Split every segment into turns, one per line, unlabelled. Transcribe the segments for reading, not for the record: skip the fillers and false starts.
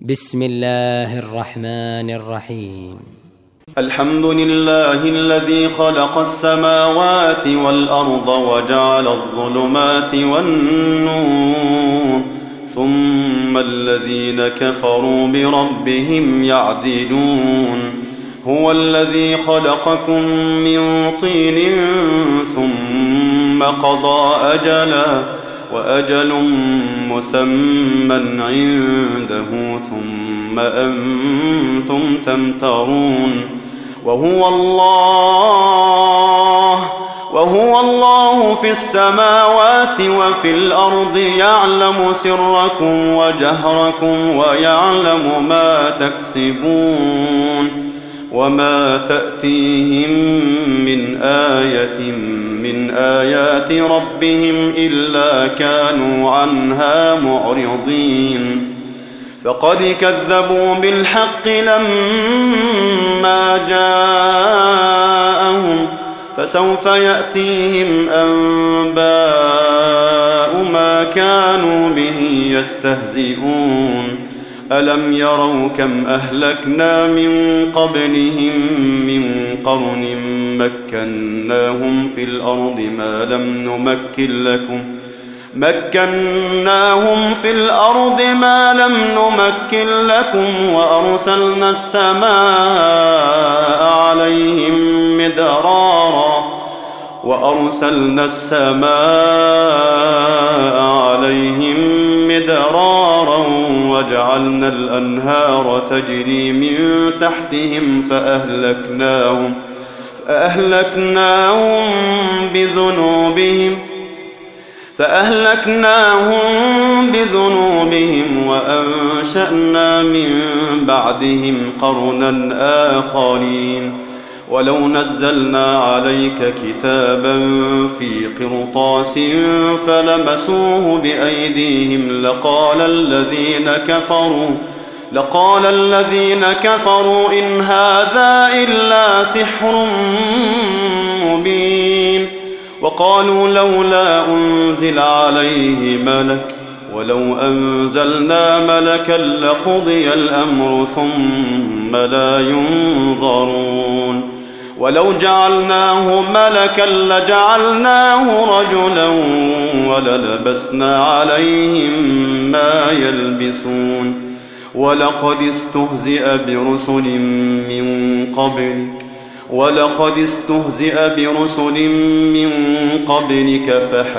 بسم الله الرحمن الرحيم.
الحمد لله الذي خلق السماوات والأرض وجعل الظلمات والنور ثم الذين كفروا بربهم يعدلون. هو الذي خلقكم من طين ثم قضى أجلا وأجل مسمى عنده ثم أنتم تمترون. وهو الله في السماوات وفي الأرض يعلم سركم وجهركم ويعلم ما تكسبون. وما تأتيهم من آية من آيات ربهم إلا كانوا عنها معرضين. فقد كذبوا بالحق لما جاءهم فسوف يأتيهم أنباء ما كانوا به يستهزئون. ألم يروا كم أهلكنا من قبلهم من قرن مكناهم في الأرض ما لم نمكن لكم وأرسلنا السماء عليهم مدرارا وجعلنا الأنهار تجري من تحتهم فأهلكناهم بذنوبهم وأنشأنا من بعدهم قرنا آخرين. ولو نزلنا عليك كتابا في قرطاس فلمسوه بأيديهم لقال الذين كفروا إن هذا إلا سحر مبين. وقالوا لولا أنزل عليه ملك ولو أنزلنا ملكا لقضي الأمر ثم لا ينظرون. ولو جعلناه ملكا لجعلناه رجلا وللبسنا عليهم ما يلبسون. ولقد استهزئ برسل من قبلك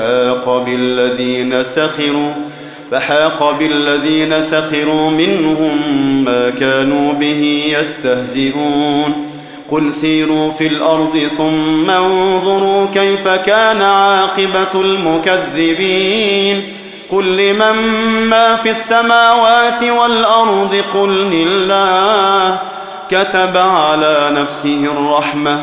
فحاق بالذين سخروا منهم ما كانوا به يستهزئون. قل سيروا في الأرض ثم انظروا كيف كان عاقبة المكذبين. قل لمن ما في السماوات والأرض قل لله كتب على نفسه الرحمة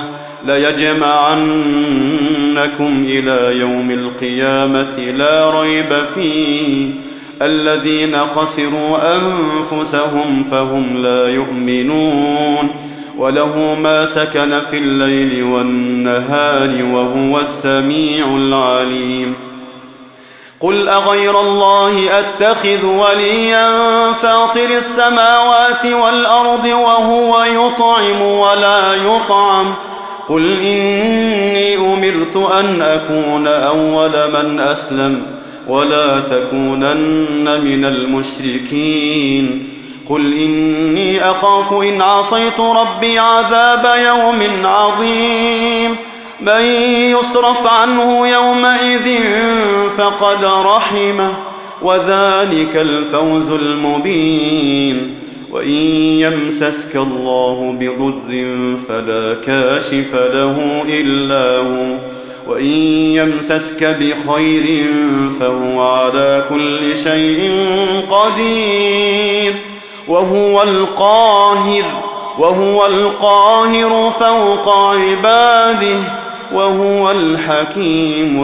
ليجمعنكم إلى يوم القيامة لا ريب فيه. الذين خسروا أنفسهم فهم لا يؤمنون. وله ما سكن في الليل والنهار وهو السميع العليم. قل أغير الله أتخذ وليا فاطر السماوات والأرض وهو يطعم ولا يطعم. قل إني أمرت أن أكون أول من أسلم ولا تكونن من المشركين. قل إني أخاف إن عصيت ربي عذاب يوم عظيم. من يصرف عنه يومئذ فقد رحمه وذلك الفوز المبين. وإن يمسسك الله بضر فلا كاشف له إلا هو وإن يمسسك بخير فهو على كل شيء قدير. وهو القاهر فوق عباده وهو الحكيم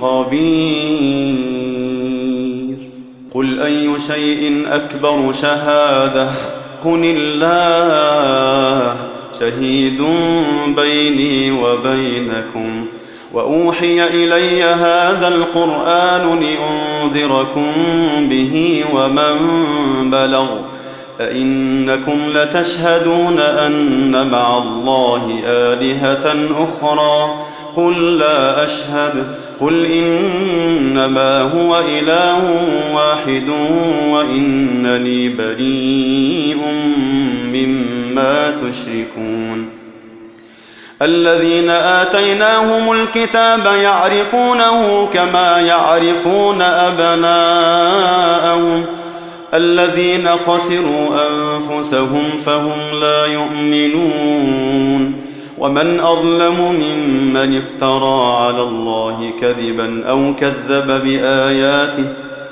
الخبير. قل أي شيء أكبر شهادة قل الله شهيد بيني وبينكم. وأوحي إلي هذا القرآن لأنذركم به ومن بلغ أئنكم لتشهدون أن مع الله آلهة أخرى قل لا أشهد قل إنما هو إله واحد وإنني بريء مما تشركون. الذين آتيناهم الكتاب يعرفونه كما يعرفون أبناءهم الذين خسروا أنفسهم فهم لا يؤمنون. ومن أظلم ممن افترى على الله كذبا أو كذب بآياته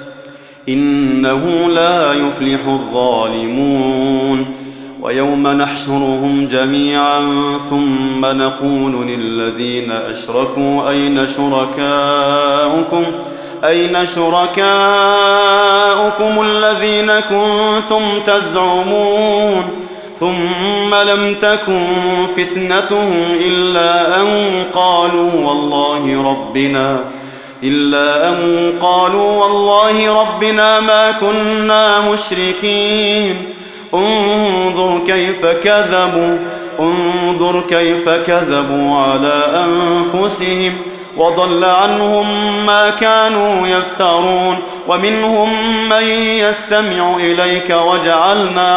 إنه لا يفلح الظالمون. ويوم نحشرهم جميعا ثم نقول للذين أشركوا أين شركاؤكم الذين كنتم تزعمون ثم لم تكن فتنتهم إلا أن قالوا والله ربنا ما كنا مشركين. انظر كيف كذبوا على أنفسهم وضل عنهم ما كانوا يفترون. ومنهم من يستمع إليك وجعلنا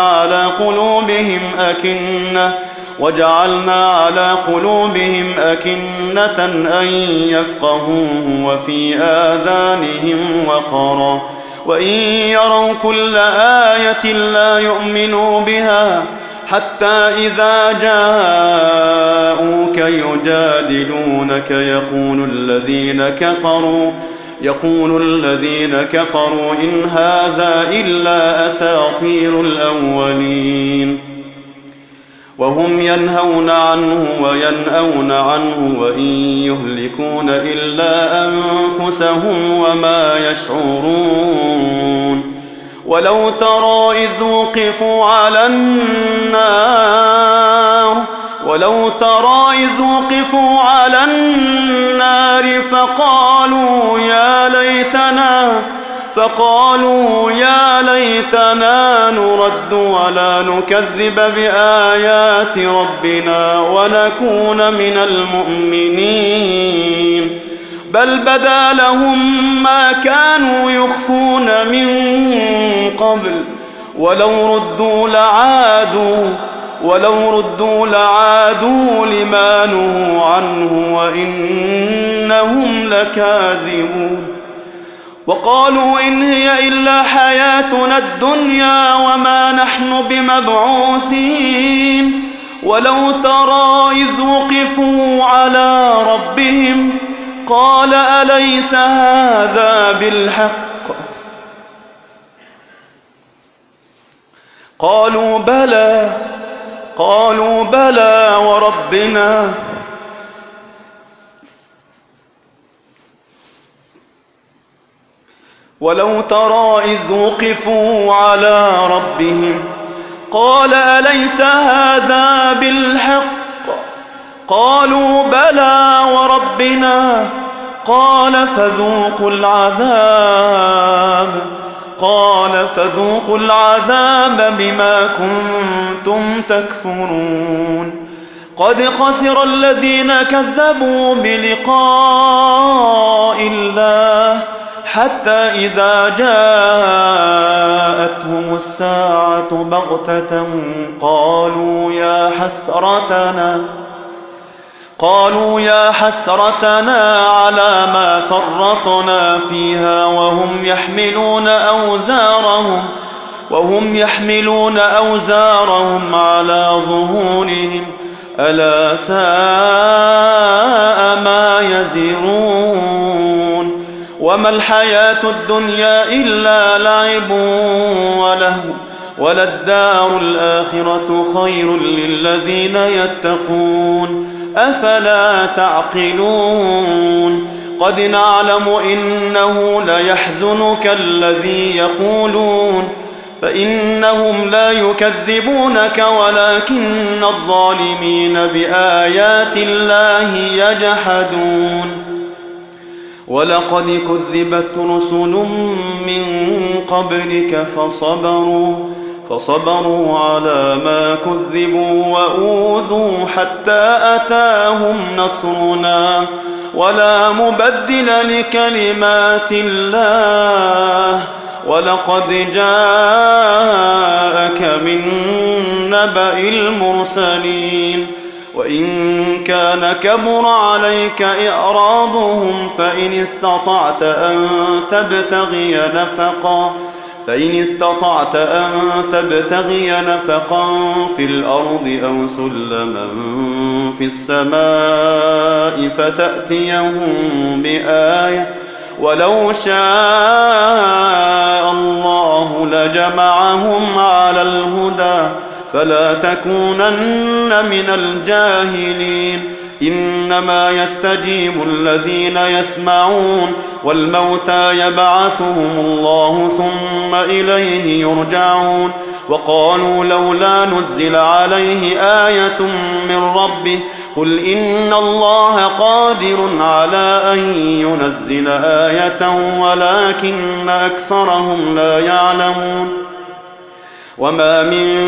على قلوبهم أكنة أن يفقهوه وفي آذانهم وقرا وإن يروا كل آية لا يؤمنوا بها حتى إذا جاءوك يجادلونك يقول الذين كفروا إن هذا إلا أساطير الأولين. وهم ينهون عنه وينأون عنه وإن يهلكون إلا أنفسهم وما يشعرون. ولو ترى إذ وقفوا على النار فقالوا يا ليتنا نرد ولا نكذب بآيات ربنا ونكون من المؤمنين. بل بدا لهم ما كانوا يخفون من قبل ولو ردوا لعادوا لما نهوا عنه وإنهم لكاذبون. وقالوا إن هي إلا حياتنا الدنيا وما نحن بمبعوثين. ولو ترى إذ وقفوا على ربهم قال أليس هذا بالحق قالوا بلى وربنا ولو ترى إذ وقفوا على ربهم قال أليس هذا بالحق قالوا بلى وربنا قال فذوقوا العذاب بما كنتم تكفرون. قد خسر الذين كذبوا بلقاء الله حتى إذا جاءتهم الساعة بغتة قالوا يا حسرتنا على ما فرطنا فيها وهم يحملون أوزارهم على ظهورهم ألا ساء ما يزرون. وما الحياة الدنيا إلا لعب ولهو وللدار الآخرة خير للذين يتقون أفلا تعقلون. قد نعلم إنه ليحزنك الذي يقولون فإنهم لا يكذبونك ولكن الظالمين بآيات الله يجحدون. ولقد كذبت رسل من قبلك فصبروا على ما كذبوا وأوذوا حتى أتاهم نصرنا ولا مبدل لكلمات الله ولقد جاءك من نبأ المرسلين وإن كان كبر عليك إعراضهم فإن استطعت أن تبتغي نفقا في الأرض أو سلما في السماء فتأتيهم بآية ولو شاء الله لجمعهم على الهدى فلا تكونن من الجاهلين إنما يستجيب الذين يسمعون والموتى يبعثهم الله ثم إليه يرجعون وقالوا لولا نزل عليه آية من ربه قل إن الله قادر على أن ينزل آية ولكن أكثرهم لا يعلمون وما من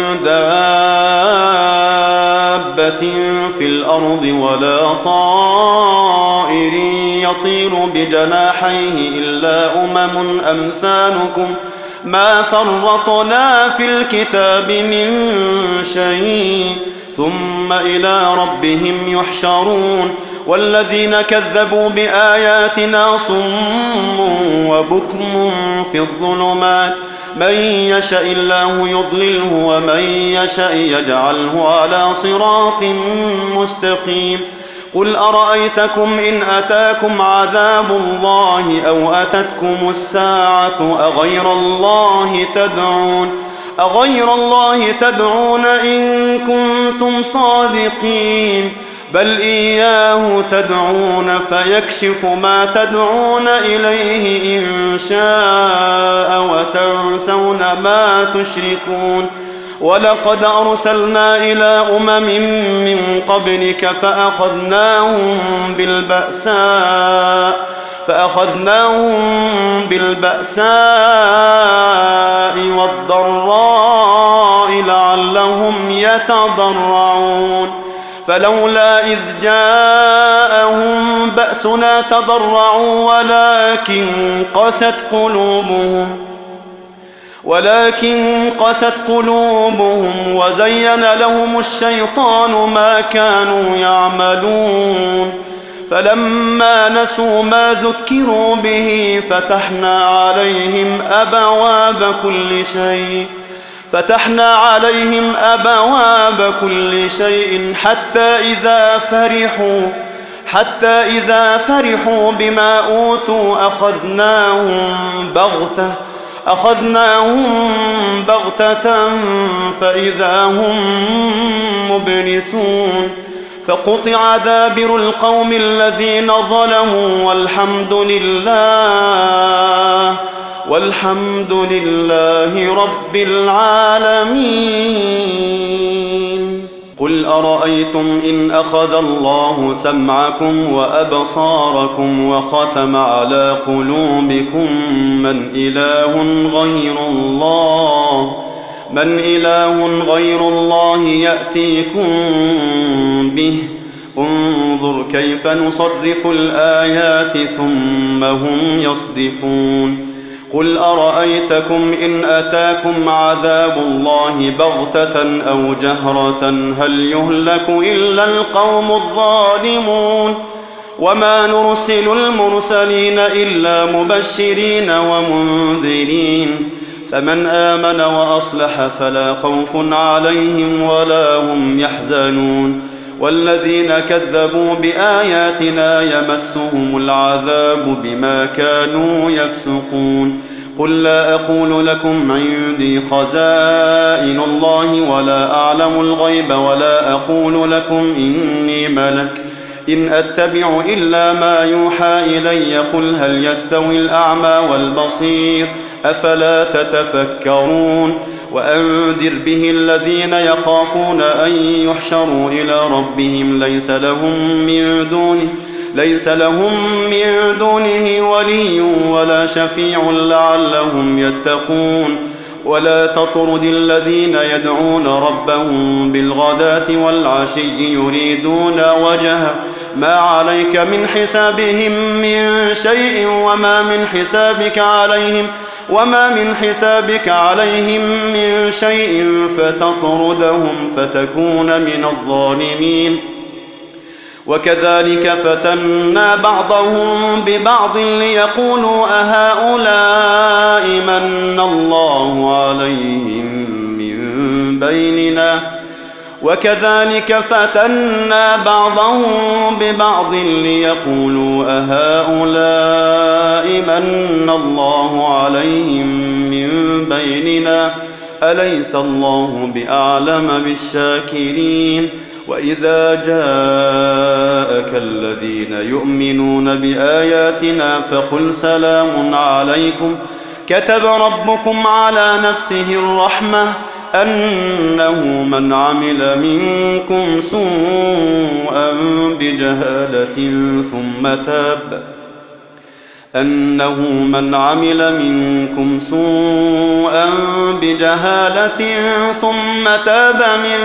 دابة في الأرض ولا طائر يطير بجناحيه إلا أمم أمثالكم ما فرطنا في الكتاب من شيء ثم إلى ربهم يحشرون والذين كذبوا بآياتنا صم وبكم في الظلمات من يشاء الله يضلله ومن يشاء يجعله على صراط مستقيم قل أرأيتكم إن أتاكم عذاب الله أو أتتكم الساعة أغير الله تدعون إن كنتم صادقين بل إياه تدعون فيكشف ما تدعون إليه إن شاء وتنسون ما تشركون ولقد أرسلنا إلى أمم من قبلك فأخذناهم بالبأساء والضراء لعلهم يتضرعون فلولا إذ جاءهم بأسنا تضرعوا ولكن قست قلوبهم وزين لهم الشيطان ما كانوا يعملون فلما نسوا ما ذكروا به فتحنا عليهم أبواب كل شيء حتى إذا فرحوا بما أوتوا أخذناهم بغتة فإذا هم مبلسون فقطع دابر القوم الذين ظلموا والحمد لله رب العالمين قل أرأيتم إن أخذ الله سمعكم وأبصاركم وختم على قلوبكم من إله غير الله يأتيكم به انظر كيف نصرف الآيات ثم هم يصدفون قل أرأيتكم إن أتاكم عذاب الله بغتة أو جهرة هل يهلك إلا القوم الظالمون وما نرسل المرسلين إلا مبشرين ومنذرين فمن آمن وأصلح فلا خوف عليهم ولا هم يحزنون والذين كذبوا بآياتنا يمسهم العذاب بما كانوا يفسقون قل لا أقول لكم عندي خزائن الله ولا أعلم الغيب ولا أقول لكم إني ملك إن أتبع إلا ما يوحى إلي قل هل يستوي الأعمى والبصير أفلا تتفكرون وأنذر به الذين يخافون أن يحشروا إلى ربهم ليس لهم من دونه ولي ولا شفيع لعلهم يتقون ولا تطرد الذين يدعون ربهم بالغداة والعشي يريدون وجهه ما عليك من حسابهم من شيء وما من حسابك عليهم من شيء فتطردهم فتكون من الظالمين. وكذلك فتنا بعضهم ببعض ليقولوا أهؤلاء من الله عليهم من بيننا أليس الله بأعلم بالشاكرين. وإذا جاءك الذين يؤمنون بآياتنا فقل سلام عليكم كتب ربكم على نفسه الرحمة أنه من عمل منكم سوءا بجهالة ثم تاب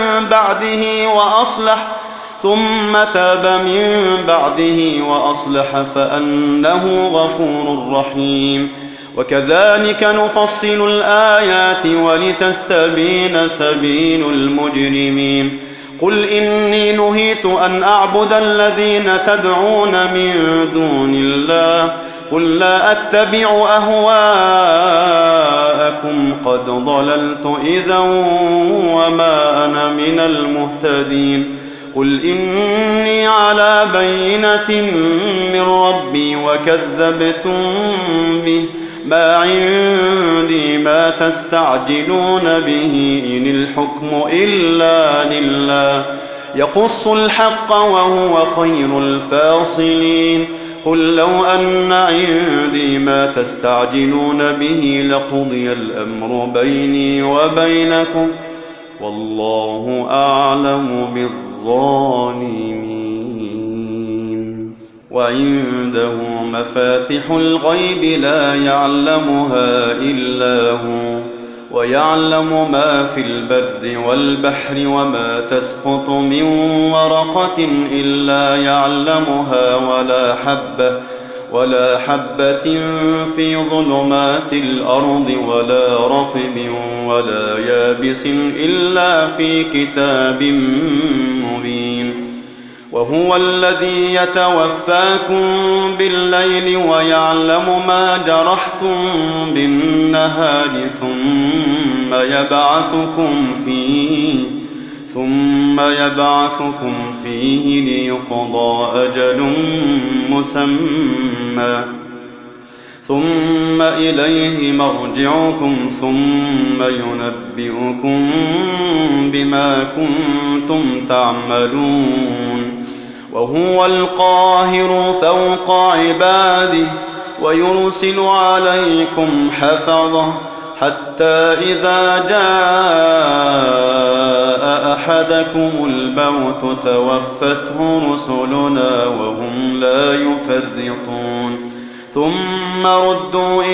من بعده وأصلح فأنه غفور رحيم. وكذلك نفصل الآيات ولتستبين سبيل المجرمين. قل إني نهيت أن أعبد الذين تدعون من دون الله قل لا أتبع أهواءكم قد ضللت إذا وما أنا من المهتدين. قل إني على بينة من ربي وكذبتم به ما عندي ما تستعجلون به إن الحكم إلا لله يقص الحق وهو خير الفاصلين. قل لو أن عندي ما تستعجلون به لقضي الأمر بيني وبينكم والله أعلم بالظالمين. وعنده مفاتح الغيب لا يعلمها إلا هو ويعلم ما في البر والبحر وما تسقط من ورقة إلا يعلمها ولا حبة في ظلمات الأرض ولا رطب ولا يابس إلا في كتاب مبين. وهو الذي يتوفاكم بالليل ويعلم ما جرحتم بالنهار ثم يبعثكم فيه ليقضى أجل مسمى ثم إليه مرجعكم ثم ينبئكم بما كنتم تعملون. وهو القاهر فوق عباده ويرسل عليكم حفظه حتى إذا جاء أحدكم الموت توفته رسلنا وهم لا يفرطون. ثم ردوا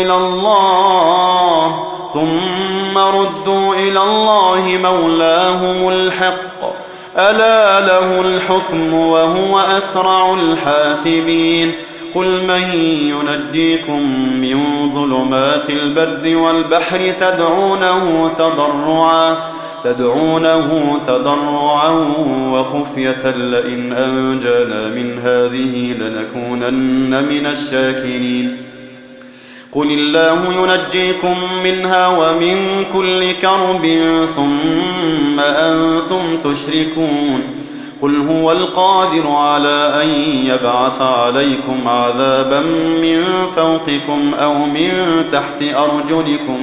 إلى الله مولاهم الحق ألا له الحكم وهو أسرع الحاسبين. قل من ينجيكم من ظلمات البر والبحر تدعونه تضرعا وخفية لئن أنجانا من هذه لنكونن من الشاكرين. قل الله ينجيكم منها ومن كل كرب ثم أنتم تشركون. قل هو القادر على أن يبعث عليكم عذابا من فوقكم أو من تحت أرجلكم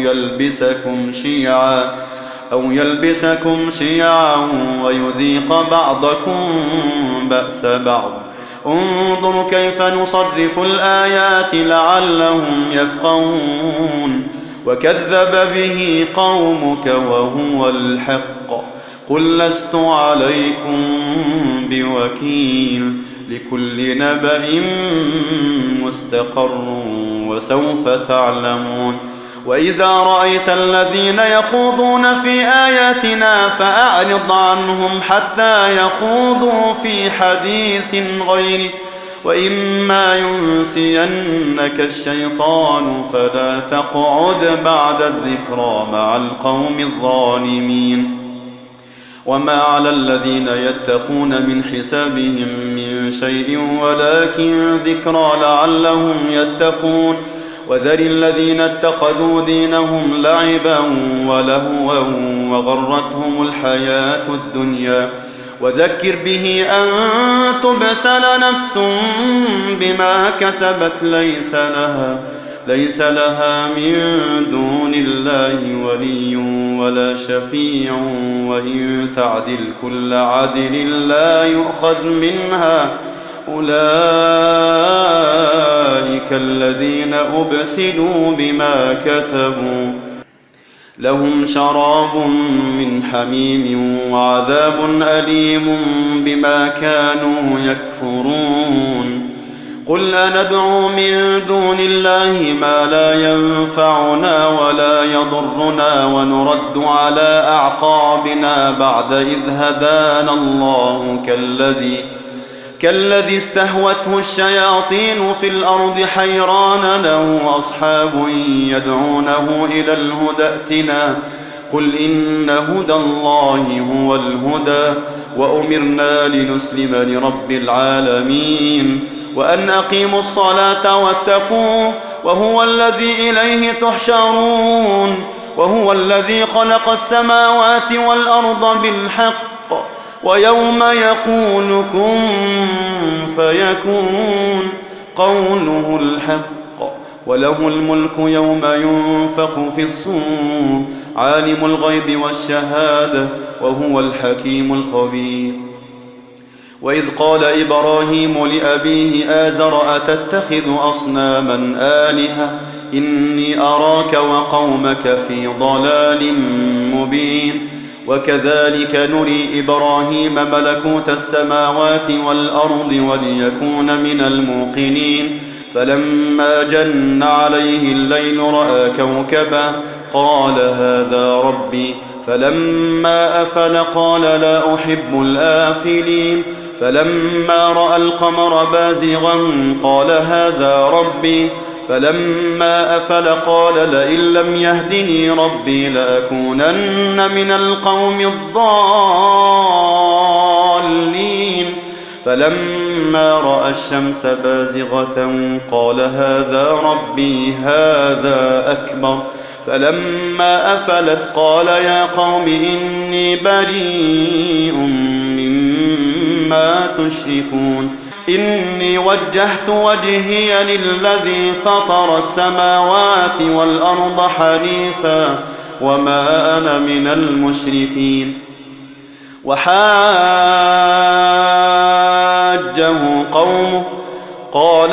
أو يلبسكم شيعا ويذيق بعضكم بأس بعض. انظر كيف نصرف الآيات لعلهم يفقهون. وكذب به قومك وهو الحق. قل لست عليكم بوكيل. لكل نبأ مستقر وسوف تعلمون. وإذا رأيت الذين يخوضون في آياتنا فأعرض عنهم حتى يخوضوا في حديث غيره، وإما ينسينك الشيطان فلا تقعد بعد الذكرى مع القوم الظالمين. وما على الذين يتقون من حسابهم من شيء ولكن ذكرى لعلهم يتقون. وذر الذين اتخذوا دينهم لعبا ولهوا وغرتهم الحياة الدنيا، وذكر به أن تبسل نفس بما كسبت ليس لها من دون الله ولي ولا شفيع، وإن تعدل كل عدل لا يؤخذ منها، أولئك الذين أبسلوا بما كسبوا، لهم شراب من حميم وعذاب أليم بما كانوا يكفرون. قل أندعو من دون الله ما لا ينفعنا ولا يضرنا ونرد على أعقابنا بعد إذ هدانا الله كالذي استهوته الشياطين في الأرض حيران له أصحاب يدعونه إلى الهدى ائتنا. قل إن هدى الله هو الهدى وأمرنا لنسلم لرب العالمين وأن أقيموا الصلاة واتقوه وهو الذي إليه تحشرون. وهو الذي خلق السماوات والأرض بالحق ويوم يقول كن فيكون قوله الحق وله الملك يوم ينفخ في الصور عالم الغيب والشهادة وهو الحكيم الخبير. وإذ قال إبراهيم لأبيه آزر أتتخذ أصناما آلهة إني أراك وقومك في ضلال مبين. وكذلك نري إبراهيم ملكوت السماوات والأرض وليكون من الموقنين. فلما جن عليه الليل رأى كوكبا قال هذا ربي فلما أفل قال لا أحب الآفلين. فلما رأى القمر بازغا قال هذا ربي فلما أفل قال لئن لم يهدني ربي لأكونن من القوم الضالين. فلما رأى الشمس بازغة قال هذا ربي هذا أكبر. فلما أفلت قال يا قوم إني بريء مما تشركون. إني وجهت وجهي للذي فطر السماوات والأرض حنيفا وما أنا من المشركين. وحاجه قومه قال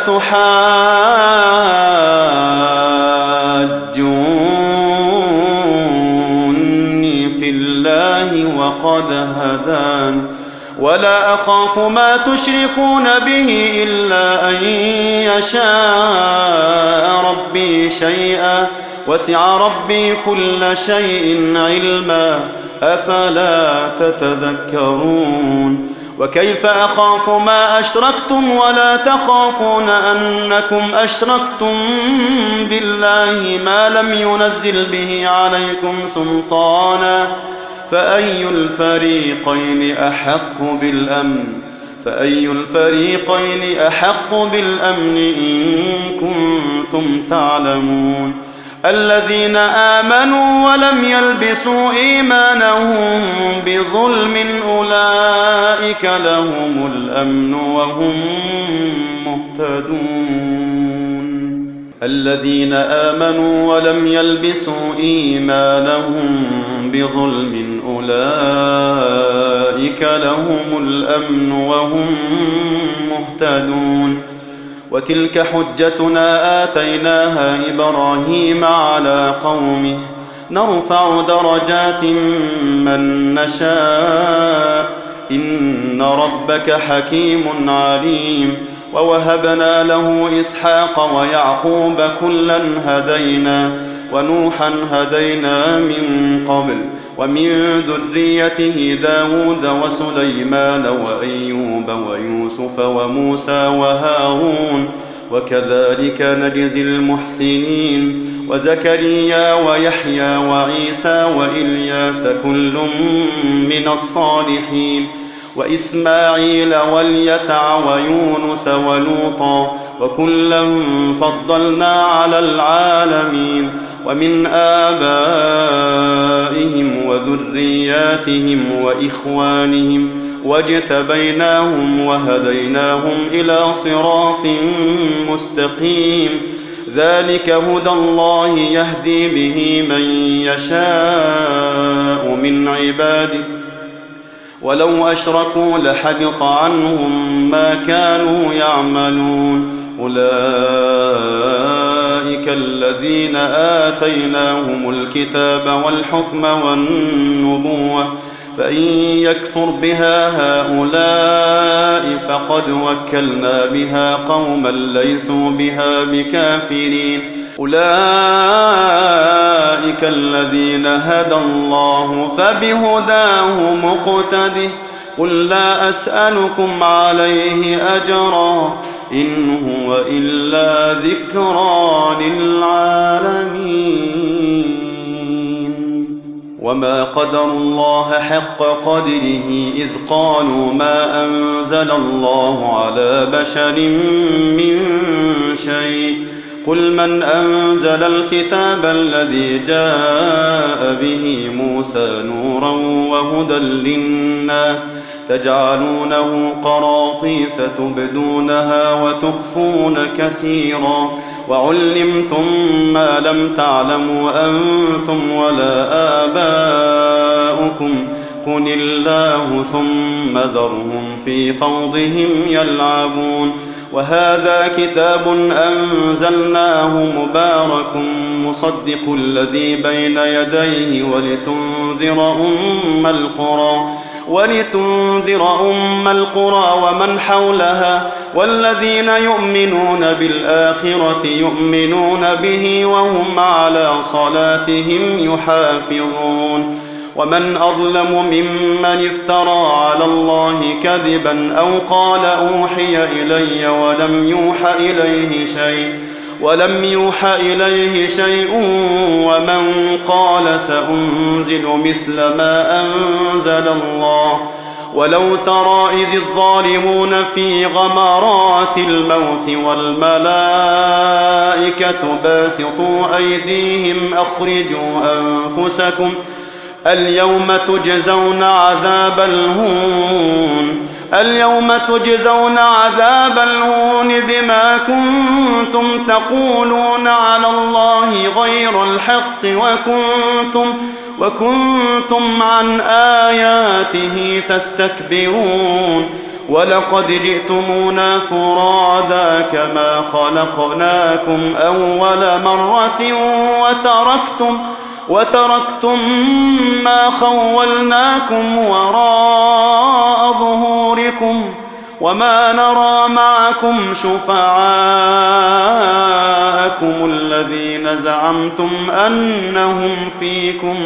أتحاجوني في الله وقد هدان ولا أخاف ما تشركون به إلا أن يشاء ربي شيئا وسع ربي كل شيء علما أفلا تتذكرون. وكيف أخاف ما أشركتم ولا تخافون أنكم أشركتم بالله ما لم ينزل به عليكم سلطانا فأي الفريقين أحق بالأمن إن كنتم تعلمون. الذين آمنوا ولم يلبسوا إيمانهم بظلم أولئك لهم الأمن وهم مهتدون. الذين آمنوا ولم يلبسوا إيمانهم بظلم أولئك لهم الأمن وهم مهتدون. وتلك حجتنا آتيناها إبراهيم على قومه نرفع درجات من نشاء إن ربك حكيم عليم. ووهبنا له إسحاق ويعقوب كلا هدينا ونوحا هدينا من قبل ومن ذريته داود وسليمان وأيوب ويوسف وموسى وهارون وكذلك نجزي المحسنين وزكريا ويحيى وعيسى وإلياس كل من الصالحين وإسماعيل واليسع ويونس ولوطا وكلا فضلنا على العالمين ومن آبائهم وذرياتهم وإخوانهم واجتبيناهم وهديناهم إلى صراط مستقيم ذلك هدى الله يهدي به من يشاء من عباده ولو أشركوا لحبط عنهم ما كانوا يعملون أولئك الذين آتيناهم الكتاب والحكم والنبوة فإن يكفر بها هؤلاء فقد وكلنا بها قوما ليسوا بها بكافرين أولئك الذين هدى الله فبهداه مقتده قل لا أسألكم عليه أجرا إن هو إلا ذكرى للعالمين وما قدروا الله حق قدره إذ قالوا ما أنزل الله على بشر من شيء قل من أنزل الكتاب الذي جاء به موسى نورا وهدى للناس تجعلونه قراطيس تبدونها وتخفون كثيرا وعلمتم ما لم تعلموا أنتم ولا آباؤكم قل الله ثم ذرهم في خوضهم يلعبون وهذا كتاب أنزلناه مبارك مصدق الذي بين يديه ولتنذر أم القرى ومن حولها والذين يؤمنون بالآخرة يؤمنون به وهم على صلاتهم يحافظون ومن أظلم ممن افترى على الله كذبا أو قال أوحي إلي ولم يوحى إليه شيء ومن قال سأنزل مثل ما أنزل الله ولو ترى إذ الظالمون في غمرات الموت والملائكة باسطوا أيديهم أخرجوا أنفسكم اليوم تجزون عذاب الهون بما كنتم تقولون على الله غير الحق وكنتم عن آياته تستكبرون ولقد جئتمونا فرادا كما خلقناكم أول مرة وتركتم ما خولناكم وراء ظهوركم وما نرى معكم شفعاءكم الذين زعمتم أنهم فيكم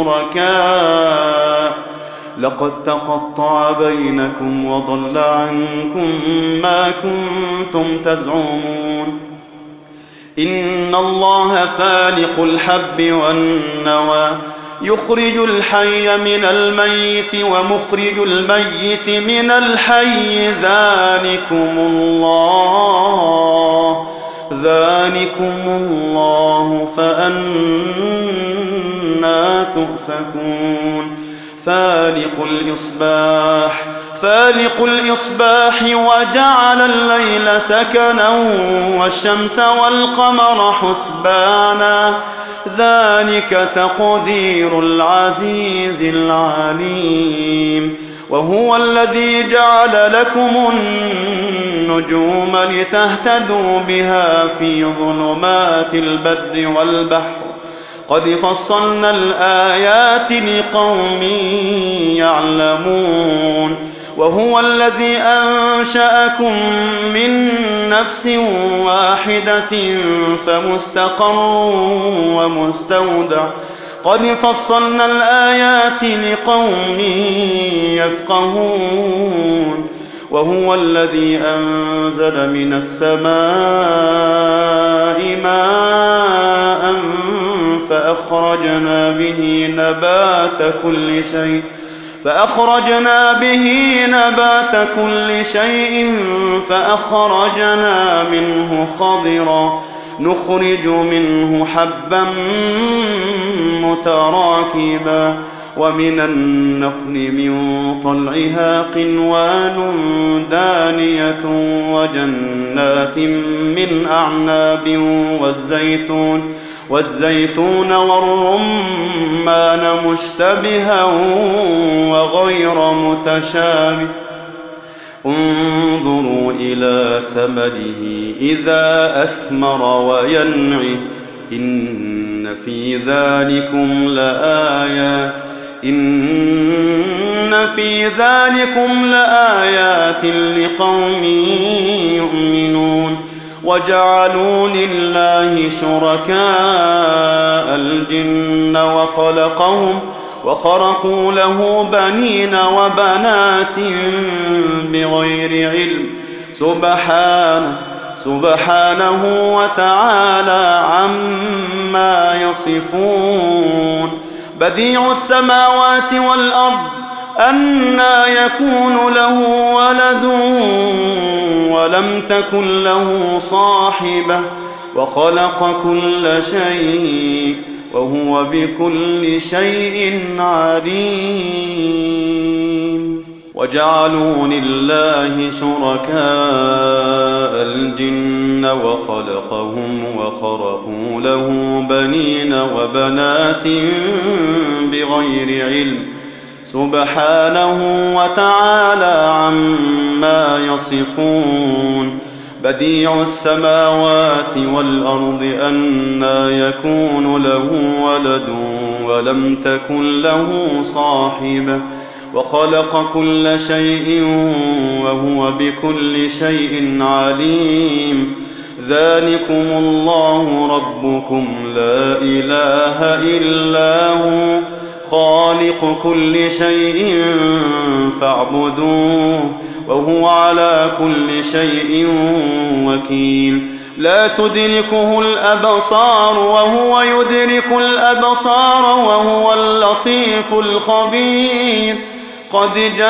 شركاء لقد تقطع بينكم وضل عنكم ما كنتم تزعمون إن الله فالق الحب والنوى يخرج الحي من الميت ومخرج الميت من الحي ذلكم الله فأنى تؤفكون فالق الإصباح وجعل الليل سكنا والشمس والقمر حسبانا ذلك تقدير العزيز العليم وهو الذي جعل لكم النجوم لتهتدوا بها في ظلمات البر والبحر قد فصلنا الآيات لقوم يعلمون وهو الذي أنشأكم من نفس واحدة فمستقر ومستودع قد فصلنا الآيات لقوم يفقهون وهو الذي أنزل من السماء ماء فأخرجنا به نبات كل شيء فأخرجنا منه خضرا نخرج منه حبا متراكبا ومن النخل من طلعها قنوان دانية وجنات من أعناب والزيتون والرمان مشتبها وغير متشابه انظروا إلى ثمره إذا أثمر وينعه إن في ذلكم لآيات لقوم يؤمنون وجعلوا لله شركاء الجن وخرقوا له بنين وبنات بغير علم سبحانه وتعالى عما يصفون بديع السماوات والأرض أنى يكون له ولد ولم تكن له صاحبة وخلق كل شيء وهو بكل شيء عليم وجعلوا لله شركاء الجن وخرقوا له بنين وبنات بغير علم سبحانه وتعالى عما يصفون بديع السماوات والأرض أنى يكون له ولد ولم تكن له صاحبة وخلق كل شيء وهو بكل شيء عليم ذلكم الله ربكم لا إله إلا هو خالق كل شيء فاعبدوه وهو على كل شيء وكيل لا تدركه الأبصار وهو يدرك الأبصار وهو اللطيف الخبير قد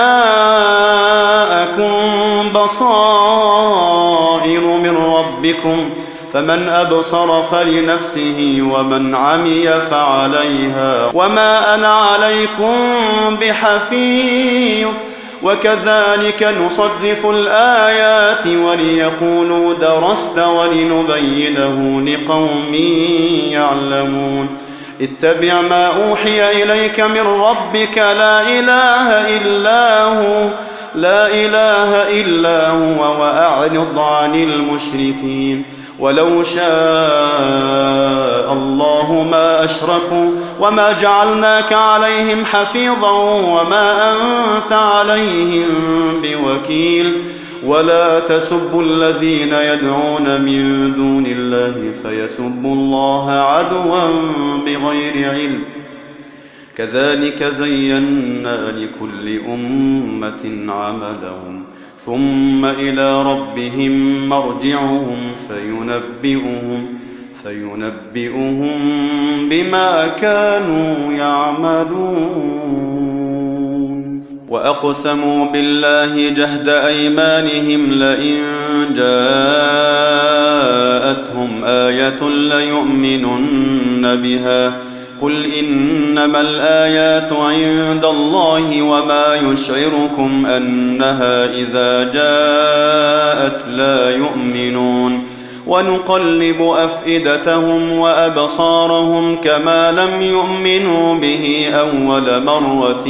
جاءكم بصائر من ربكم فمن أبصر فلنفسه ومن عمي فعليها وما أنا عليكم بحفيظ وكذلك نصرف الآيات وليقولوا درست ولنبينه لقوم يعلمون اتبع ما أوحي إليك من ربك لا إله إلا هو وأعرض عن المشركين ولو شاء الله ما أشركوا وما جعلناك عليهم حفيظا وما أنت عليهم بوكيل ولا تسبوا الذين يدعون من دون الله فيسبوا الله عدوا بغير علم كذلك زينا لكل أمة عملهم ثم إلى ربهم مرجعهم فينبئهم بما كانوا يعملون وأقسموا بالله جهد أيمانهم لئن جاءتهم آية ليؤمنن بها قل إنما الآيات عند الله وما يشعركم أنها إذا جاءت لا يؤمنون ونقلب أفئدتهم وأبصارهم كما لم يؤمنوا به أول مرة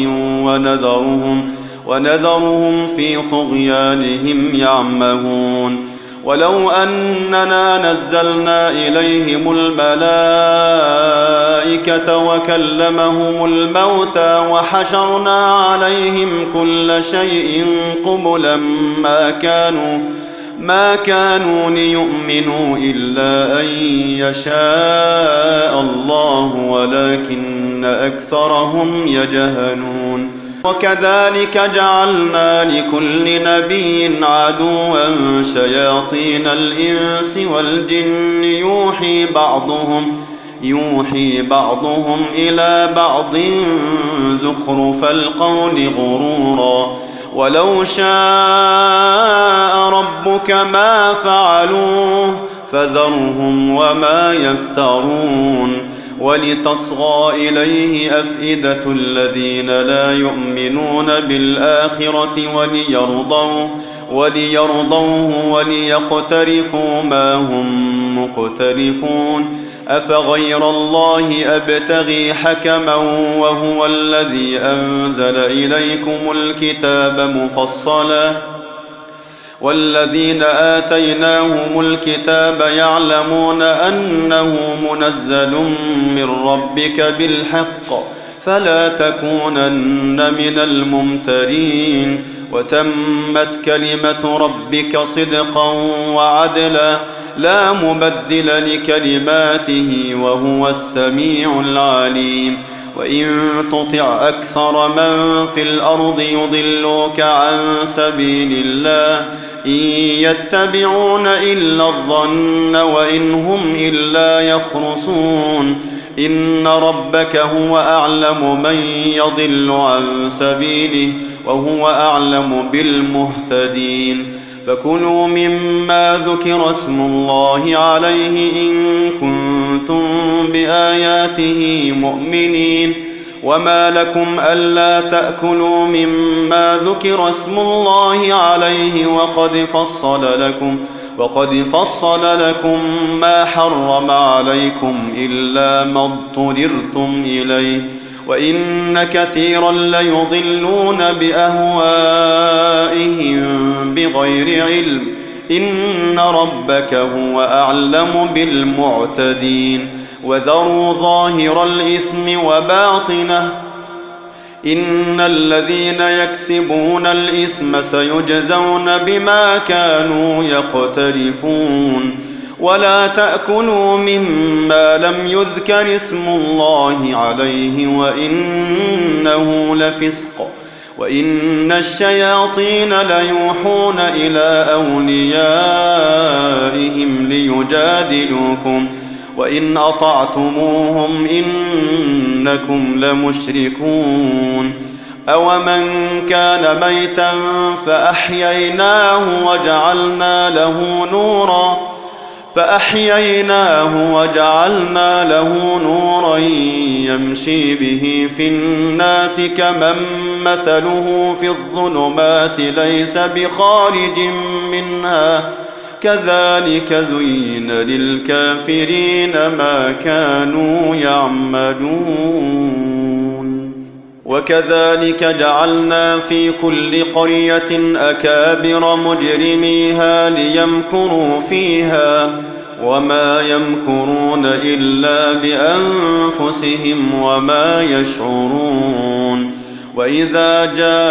ونذرهم في طغيانهم يعمهون ولو أننا نزلنا إليهم الملائكة الملائكة وكلمهم الموتى وحشرنا عليهم كل شيء قبلا ما كانوا ليؤمنوا إلا أن يشاء الله ولكن أكثرهم يجهلون. وكذلك جعلنا لكل نبي عدوا شياطين الإنس والجن يوحي بعضهم إلى بعض زخرف القول غرورا ولو شاء ربك ما فعلوه فذرهم وما يفترون. ولتصغى إليه أفئدة الذين لا يؤمنون بالآخرة وليرضوه وليقترفوا ما هم مقترفون. أفغير الله أبتغي حكما وهو الذي أنزل إليكم الكتاب مفصلا والذين آتيناهم الكتاب يعلمون أنه منزل من ربك بالحق فلا تكونن من الممترين. وتمت كلمة ربك صدقا وعدلا لا مبدل لكلماته وهو السميع العليم. وإن تطع أكثر من في الأرض يضلوك عن سبيل الله إن يتبعون إلا الظن وإن هم إلا يخرصون. إن ربك هو أعلم من يضل عن سبيله وهو أعلم بالمهتدين. فكلوا مما ذكر اسم الله عليه إن كنتم بآياته مؤمنين. وما لكم ألا تأكلوا مما ذكر اسم الله عليه وقد فصل لكم ما حرم عليكم إلا ما اضطررتم إليه. وإن كثيرا ليضلون بأهوائهم بغير علم إن ربك هو أعلم بالمعتدين. وذروا ظاهر الإثم وباطنه إن الذين يكسبون الإثم سيجزون بما كانوا يقترفون. ولا تأكلوا مما لم يذكر اسم الله عليه وإنه لفسق وإن الشياطين ليوحون إلى أوليائهم ليجادلوكم وإن أطعتموهم إنكم لمشركون. أومن كان ميتا فأحييناه وجعلنا له نورا يمشي به في الناس كمن مثله في الظلمات ليس بخارج منها كذلك زين للكافرين ما كانوا يعملون. وكذلك جعلنا في كل قرية أكابر مجرميها ليمكروا فيها وما يمكرون إلا بأنفسهم وما يشعرون. وإذا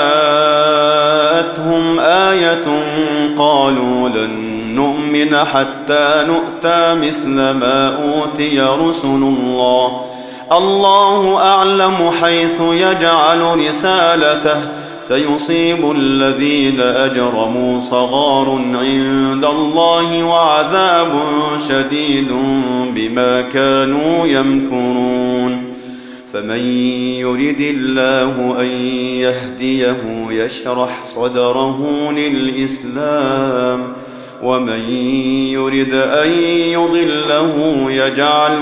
جاءتهم آية قالوا لن نؤمن حتى نؤتى مثل ما أوتي رسل الله أعلم حيث يجعل رسالته سيصيب الذين أجرموا صغار عند الله وعذاب شديد بما كانوا يمكرون. فمن يرد الله أن يهديه يشرح صدره للإسلام ومن يرد أن يضله يجعل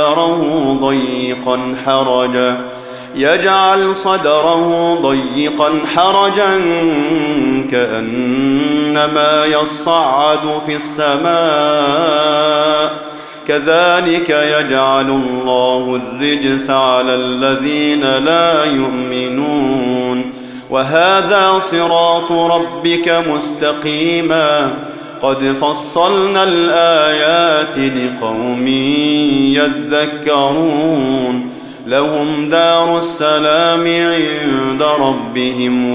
صدره ضيقا حرجا كأنما يصعد في السماء كذلك يجعل الله الرجس على الذين لا يؤمنون. وهذا صراط ربك مستقيما قد فصلنا الآيات لقوم يذكرون لهم دار السلام عند ربهم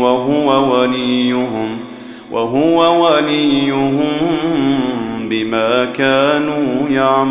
وهو وليهم بما كانوا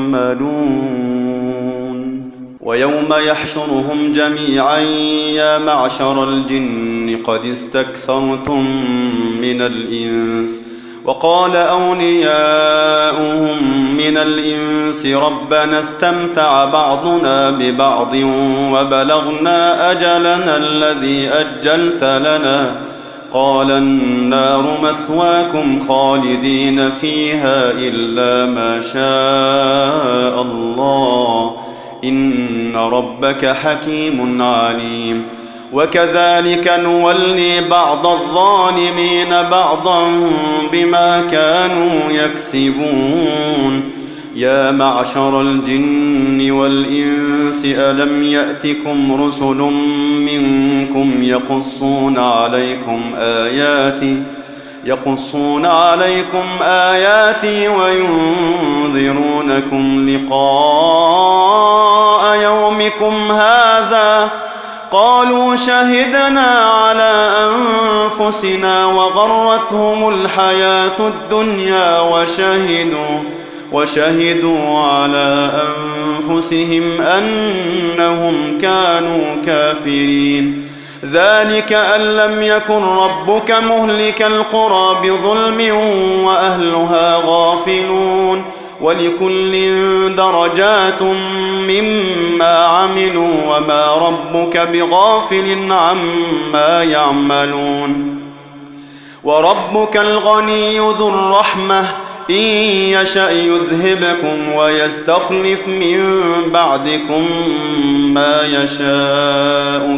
يعملون ويوم يحشرهم جميعا يا معشر الجن قد استكثرتم من الإنس وقال أولياؤهم من الإنس ربنا استمتع بعضنا ببعض وبلغنا أجلنا الذي أجلت لنا قال النار مثواكم خالدين فيها إلا ما شاء الله إن ربك حكيم عليم وكذلك نولي بعض الظالمين بعضا بما كانوا يكسبون يا معشر الجن والإنس ألم يأتكم رسل منكم يقصون عليكم آياتي وينذرونكم لقاء يومكم هذا قالوا شهدنا على أنفسنا وغرتهم الحياة الدنيا وشهدوا على أنفسهم أنهم كانوا كافرين ذلك أن لم يكن ربك مهلك القرى بظلم وأهلها غافلون ولكل درجات مما عملوا وما ربك بغافل عما يعملون وربك الغني ذو الرحمة إن يشأ يذهبكم ويستخلف من بعدكم ما يشاء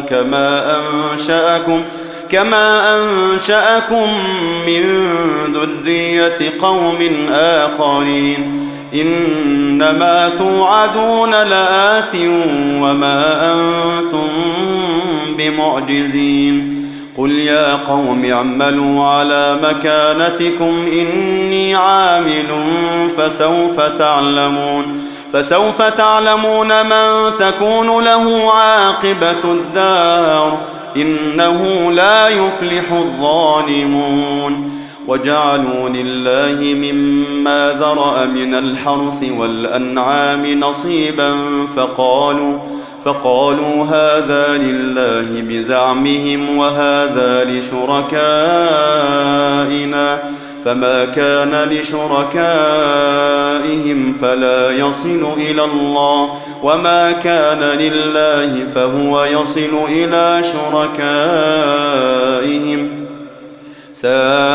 كما أنشأكم من ذرية قوم آخرين إنما توعدون لآت وما أنتم بمعجزين قل يا قوم اعملوا على مكانتكم إني عامل فسوف تعلمون من تكون له عاقبة الدار إنه لا يفلح الظالمون وجعلوا لله مما ذرأ من الحرث والأنعام نصيبا فقالوا هذا لله بزعمهم وهذا لشركائنا فما كان لشركائهم فلا يصل إلى الله وما كان لله فهو يصل إلى شركائهم ساء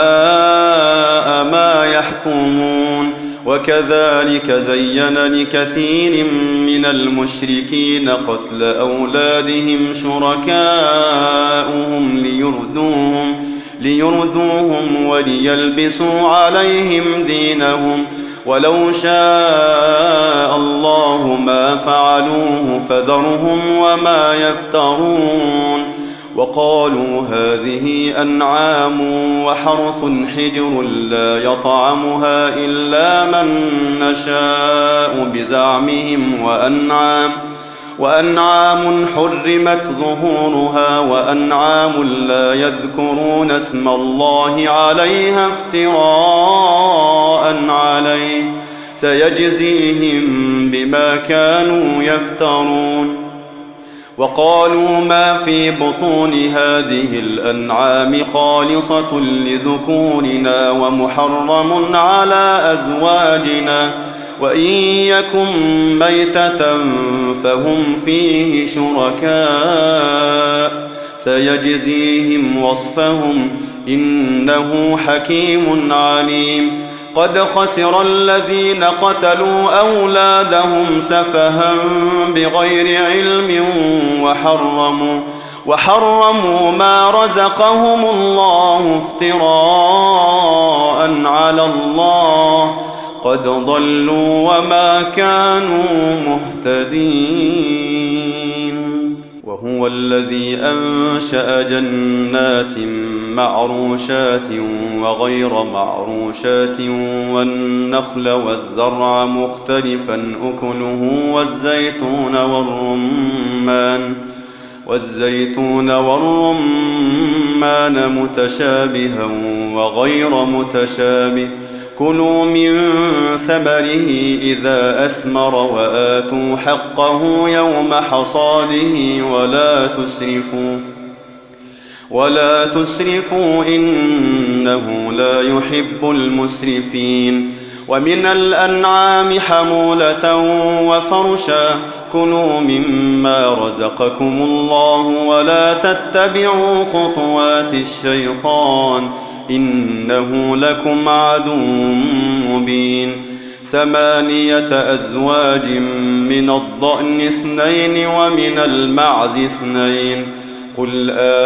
ما يحكمون وكذلك زين لكثير من المشركين قتل أولادهم شركاؤهم ليردوهم وليلبسوا عليهم دينهم ولو شاء الله ما فعلوه فذرهم وما يفترون وقالوا هذه أنعام وحرث حجر لا يطعمها إلا من نشاء بزعمهم وأنعام حرمت ظهورها وأنعام لا يذكرون اسم الله عليها افتراء عليه سيجزيهم بما كانوا يفترون وقالوا ما في بطون هذه الأنعام خالصة لذكورنا ومحرم على أزواجنا وإن يكن ميتة فهم فيه شركاء سيجزيهم وصفهم إنه حكيم عليم قد خسر الذين قتلوا أولادهم سفها بغير علم وحرموا ما رزقهم الله افتراء على الله قد ضلوا وما كانوا مهتدين وهو الذي أنشأ جنات معروشات وغير معروشات والنخل والزرع مختلفا أكله والزيتون والرمان متشابها وغير متشابه كلوا من ثمره إذا أثمر وآتوا حقه يوم حصاده ولا تسرفوا إنه لا يحب المسرفين ومن الأنعام حمولة وفرشا كلوا مما رزقكم الله ولا تتبعوا خطوات الشيطان إنه لكم عدو مبين 8 أزواج من الضأن 2 ومن المعز 2 قل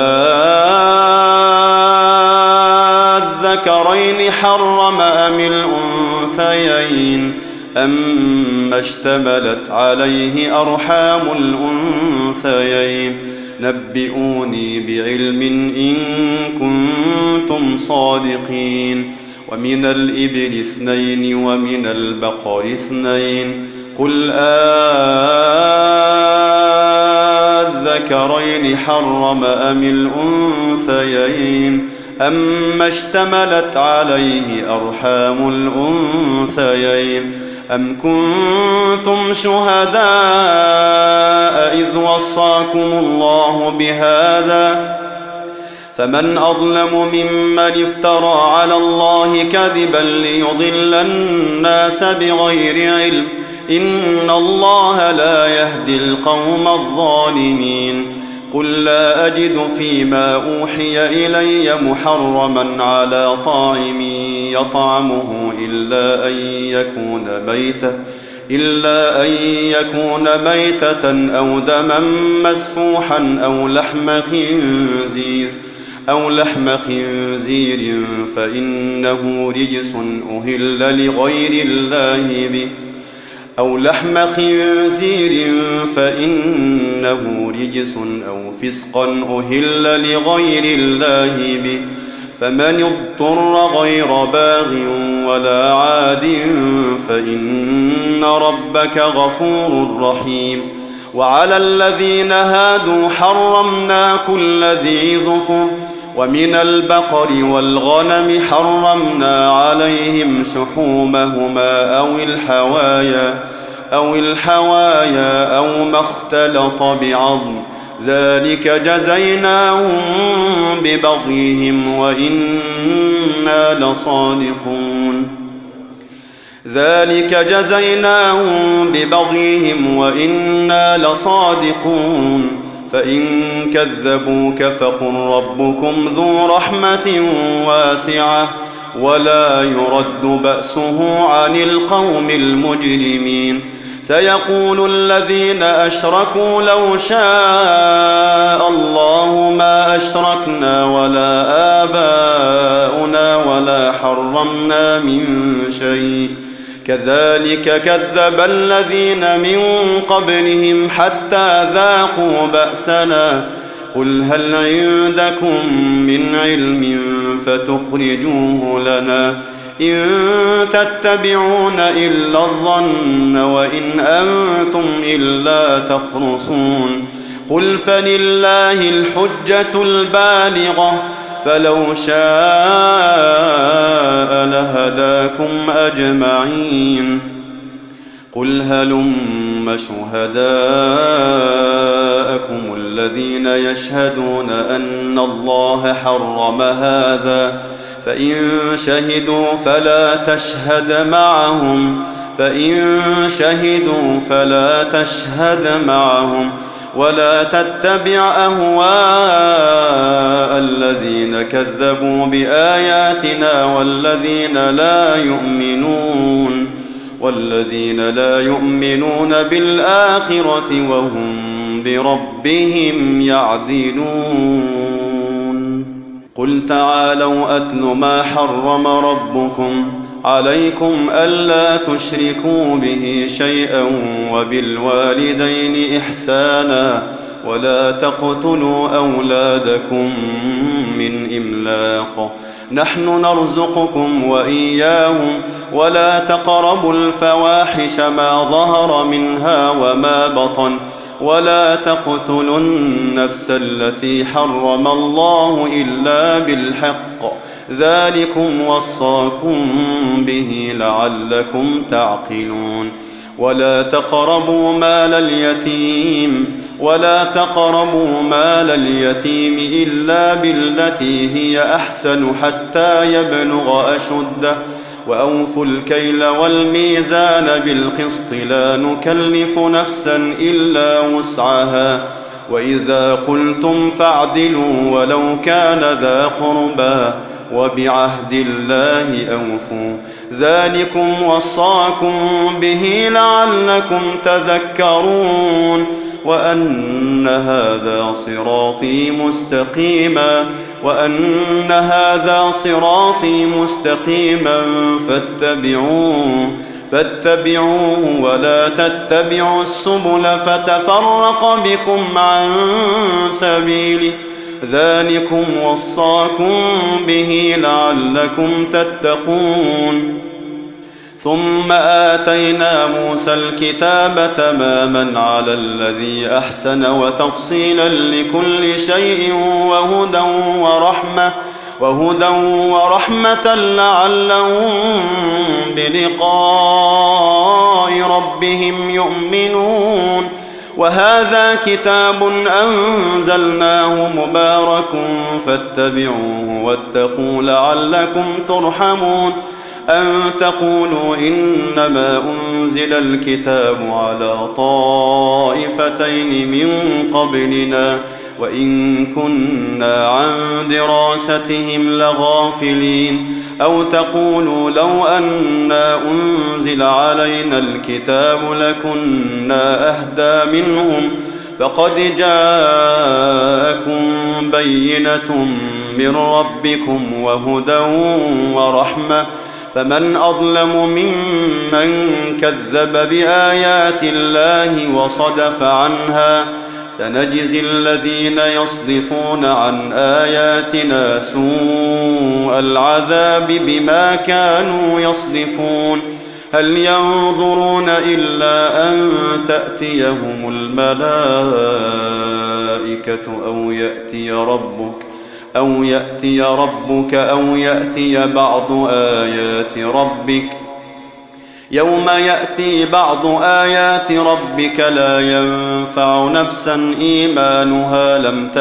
أذكرين حرم أم الأنثيين أما اشتملت عليه أرحام الأنثيين نبئوني بعلم إن كنتم صادقين ومن الإبل 2 ومن البقر 2 قل أذكرين حرم أم الأنثيين أما اشتملت عليه أرحام الأنثيين أم كنتم شهداء إذ وصاكم الله بهذا فمن أظلم ممن افترى على الله كذبا ليضل الناس بغير علم إن الله لا يهدي القوم الظالمين قل لا أجد فيما أوحي إلي محرما على طاعم يطعمه إلا أن يكون ميتة أو دما مسفوحا أو لحم خنزير فإنه رجس أهل لغير الله به أو فسقا أهل لغير الله به فمن اضطر غير باغ ولا عاد فإن ربك غفور رحيم وعلى الذين هادوا حرمنا كل ذي ظفر ومن البقر والغنم حرمنا عليهم شحومهما أو الحوايا أو ما اختلط بعظم ذلك جزيناهم ببغيهم وإنا لصادقون فإن كذبوك فقل ربكم ذو رحمة واسعة ولا يرد بأسه عن القوم المجرمين سيقول الذين أشركوا لو شاء الله ما أشركنا ولا آباؤنا ولا حرمنا من شيء كذلك كذب الذين من قبلهم حتى ذاقوا بأسنا قل هل عندكم من علم فتخرجوه لنا إن تتبعون إلا الظن وإن أنتم إلا تخرصون قل فلله الحجة البالغة فلو شاء لهداكم أجمعين قل هلم شهداءكم الذين يشهدون أن الله حرم هذا فإن شهدوا فلا تشهد معهم ولا تتبع أهواء الذين كذبوا بآياتنا والذين لا يؤمنون بالآخرة وهم بربهم يعدلون قل تعالوا أتل ما حرم ربكم عليكم ألا تشركوا به شيئا وبالوالدين إحسانا ولا تقتلوا أولادكم من إملاق نحن نرزقكم وإياهم ولا تقربوا الفواحش ما ظهر منها وما بطن ولا تقتلوا النفس التي حرم الله إلا بالحق ذلكم وصاكم به لعلكم تعقلون ولا تقربوا مال اليتيم إلا بالتي هي أحسن حتى يبلغ أشده وأوفوا الكيل والميزان بالقسط لا نكلف نفسا إلا وسعها وإذا قلتم فاعدلوا ولو كان ذا قربى وبعهد الله أوفوا ذلكم وصاكم به لعلكم تذكرون وأن هذا صراطي مستقيما فاتبعوه ولا تتبعوا السبل فتفرق بكم عن سبيله ذلكم وصاكم به لعلكم تتقون ثم آتينا موسى الكتاب تماما على الذي أحسن وتفصيلا لكل شيء وهدى ورحمة لعلهم بلقاء ربهم يؤمنون وهذا كتاب أنزلناه مبارك فاتبعوه واتقوا لعلكم ترحمون أن تقولوا إنما أنزل الكتاب على طائفتين من قبلنا وإن كنا عن دراستهم لغافلين أو تقولوا لو أنا أنزل علينا الكتاب لكنا أهدى منهم فقد جاءكم بينة من ربكم وهدى ورحمة فمن أظلم ممن كذب بآيات الله وصدف عنها سنجزي الذين يصدفون عن آياتنا سوء العذاب بما كانوا يصدفون هل ينظرون إلا أن تأتيهم الملائكة أو يأتي ربك أو يأتي بعض آيات ربك يوم يأتي بعض آيات ربك لا ينفع نفسا إيمانها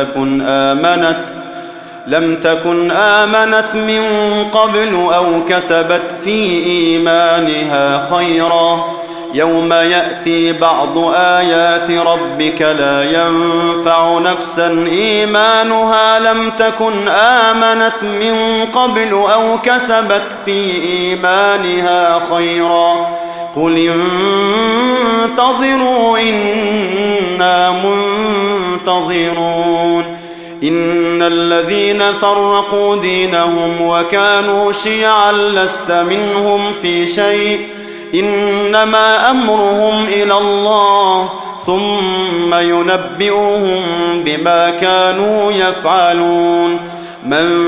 لم تكن آمنت من قبل أو كسبت في إيمانها خيرا يوم يأتي بعض آيات ربك لا ينفع نفسا إيمانها لم تكن آمنت من قبل أو كسبت في إيمانها خيرا قل انتظروا إنا منتظرون إن الذين فرقوا دينهم وكانوا شيعا لست منهم في شيء إنما أمرهم إلى الله ثم ينبئهم بما كانوا يفعلون من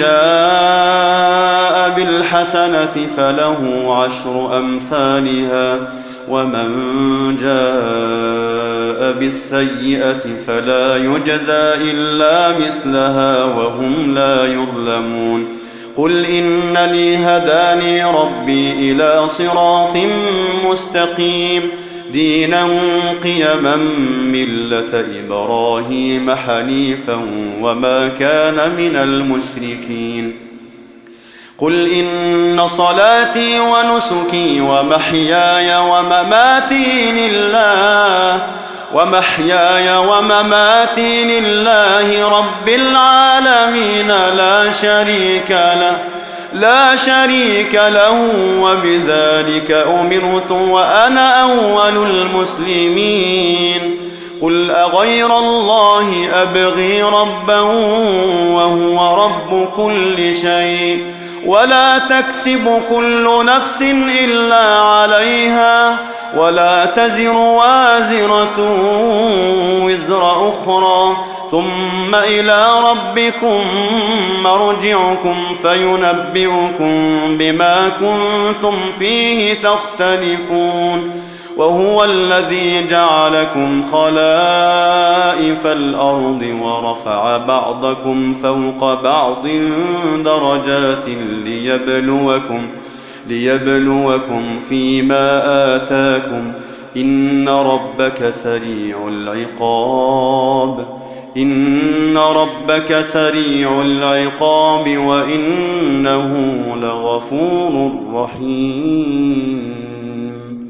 جاء بالحسنة فله 10 أمثالها ومن جاء بالسيئة فلا يجزى إلا مثلها وهم لا يظلمون قل إنني هداني ربي إلى صراط مستقيم دينا قيما ملة إبراهيم حنيفا وما كان من المشركين قل إن صلاتي ونسكي ومحياي لله رب العالمين لا شريك له وبذلك أمرت وأنا أول المسلمين قل أغير الله أبغي ربا وهو رب كل شيء ولا تكسب كل نفس إلا عليها ولا تزر وازرة وزر أخرى ثم إلى ربكم مرجعكم فينبئكم بما كنتم فيه تختلفون وهو الذي جعلكم خلائف الأرض ورفع بعضكم فوق بعض درجات ليبلوكم فيما آتاكم إن ربك سريع العقاب وإنه لغفور رحيم.